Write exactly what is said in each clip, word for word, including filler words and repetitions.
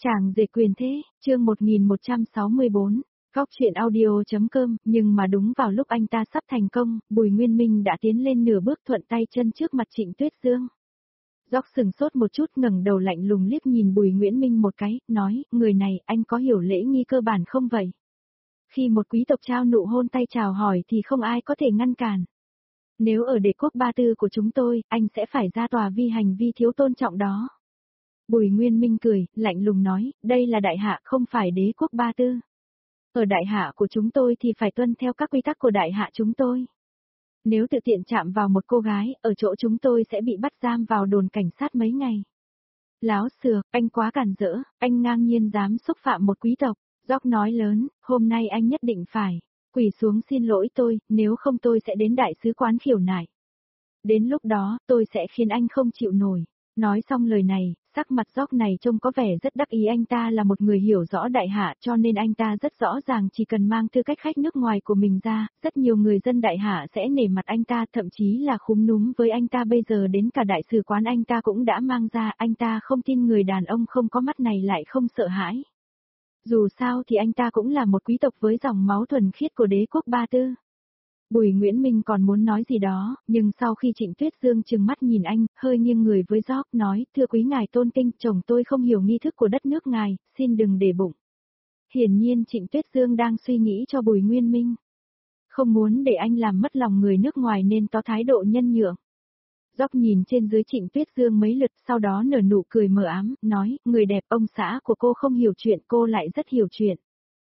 Chàng dệt quyền thế, chương một nghìn một trăm sáu mươi bốn, góc chuyện audio.com, nhưng mà đúng vào lúc anh ta sắp thành công, Bùi Nguyên Minh đã tiến lên nửa bước thuận tay chân trước mặt Trịnh Tuyết Dương. Gióc sừng sốt một chút ngẩng đầu lạnh lùng liếc nhìn Bùi Nguyễn Minh một cái, nói, người này anh có hiểu lễ nghi cơ bản không vậy? Khi một quý tộc trao nụ hôn tay chào hỏi thì không ai có thể ngăn cản. Nếu ở đế quốc Ba Tư của chúng tôi, anh sẽ phải ra tòa vì hành vi thiếu tôn trọng đó. Bùi Nguyên Minh cười, lạnh lùng nói, đây là đại hạ không phải đế quốc Ba Tư. Ở đại hạ của chúng tôi thì phải tuân theo các quy tắc của đại hạ chúng tôi. Nếu tự tiện chạm vào một cô gái, ở chỗ chúng tôi sẽ bị bắt giam vào đồn cảnh sát mấy ngày. Láo xược, anh quá cản rỡ, anh ngang nhiên dám xúc phạm một quý tộc. Gióc nói lớn, hôm nay anh nhất định phải quỳ xuống xin lỗi tôi, nếu không tôi sẽ đến đại sứ quán khiếu nại. Đến lúc đó, tôi sẽ khiến anh không chịu nổi. Nói xong lời này, sắc mặt Gióc này trông có vẻ rất đắc ý, anh ta là một người hiểu rõ đại hạ cho nên anh ta rất rõ ràng chỉ cần mang tư cách khách nước ngoài của mình ra, rất nhiều người dân đại hạ sẽ nể mặt anh ta, thậm chí là khúm núm với anh ta. Bây giờ đến cả đại sứ quán anh ta cũng đã mang ra, anh ta không tin người đàn ông không có mắt này lại không sợ hãi. Dù sao thì anh ta cũng là một quý tộc với dòng máu thuần khiết của đế quốc Ba Tư. Bùi Nguyễn Minh còn muốn nói gì đó, nhưng sau khi Trịnh Tuyết Dương trừng mắt nhìn anh, hơi nghiêng người với Gióc, nói, thưa quý ngài tôn kính, chồng tôi không hiểu nghi thức của đất nước ngài, xin đừng để bụng. Hiển nhiên Trịnh Tuyết Dương đang suy nghĩ cho Bùi Nguyên Minh. Không muốn để anh làm mất lòng người nước ngoài nên có thái độ nhân nhượng. Gióc nhìn trên dưới Trịnh Tuyết Dương mấy lượt, sau đó nở nụ cười mờ ám, nói, người đẹp, ông xã của cô không hiểu chuyện, cô lại rất hiểu chuyện.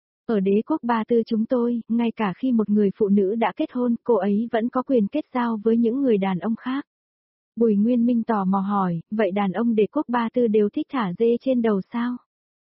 Ở đế quốc Ba Tư chúng tôi, ngay cả khi một người phụ nữ đã kết hôn, cô ấy vẫn có quyền kết giao với những người đàn ông khác. Bùi Nguyên Minh tò mò hỏi, vậy đàn ông đế quốc Ba Tư đều thích thả dê trên đầu sao?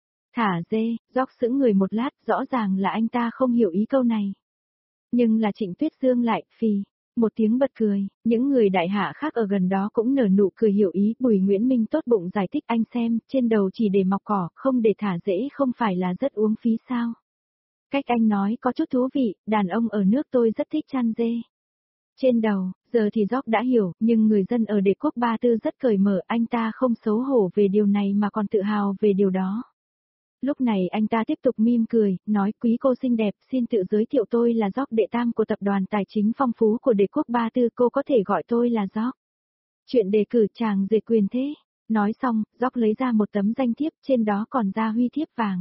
Thả dê, Gióc sững người một lát, rõ ràng là anh ta không hiểu ý câu này. Nhưng là Trịnh Tuyết Dương lại, phì, một tiếng bật cười, những người đại hạ khác ở gần đó cũng nở nụ cười hiểu ý. Bùi Nguyễn Minh tốt bụng giải thích, anh xem, trên đầu chỉ để mọc cỏ, không để thả dễ không phải là rất uống phí sao? Cách anh nói có chút thú vị, đàn ông ở nước tôi rất thích chăn dê. Trên đầu, giờ thì Gióc đã hiểu, nhưng người dân ở đế quốc Ba Tư rất cởi mở, anh ta không xấu hổ về điều này mà còn tự hào về điều đó. Lúc này anh ta tiếp tục mỉm cười, nói, quý cô xinh đẹp, xin tự giới thiệu, tôi là Gióc, đệ tam của tập đoàn tài chính phong phú của đế quốc Ba Tư, cô có thể gọi tôi là Gióc. Chuyện đề cử chàng dệt quyền thế. Nói xong, Gióc lấy ra một tấm danh thiếp, trên đó còn ra huy thiếp vàng.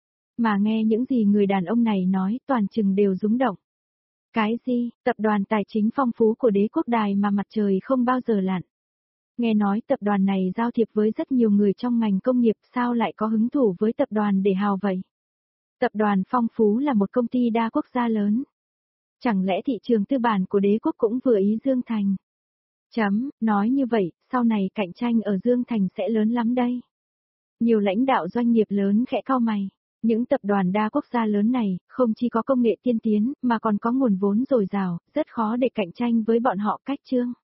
Mà nghe những gì người đàn ông này nói, toàn chừng đều rúng động. Cái gì, tập đoàn tài chính phong phú của đế quốc đài mà mặt trời không bao giờ lặn. Nghe nói tập đoàn này giao thiệp với rất nhiều người trong ngành công nghiệp, sao lại có hứng thú với tập đoàn để hào vậy? Tập đoàn phong phú là một công ty đa quốc gia lớn. Chẳng lẽ thị trường tư bản của đế quốc cũng vừa ý Dương Thành? Chấm, nói như vậy, sau này cạnh tranh ở Dương Thành sẽ lớn lắm đây. Nhiều lãnh đạo doanh nghiệp lớn khẽ cau mày. Những tập đoàn đa quốc gia lớn này, không chỉ có công nghệ tiên tiến, mà còn có nguồn vốn dồi dào, rất khó để cạnh tranh với bọn họ. Cách chương.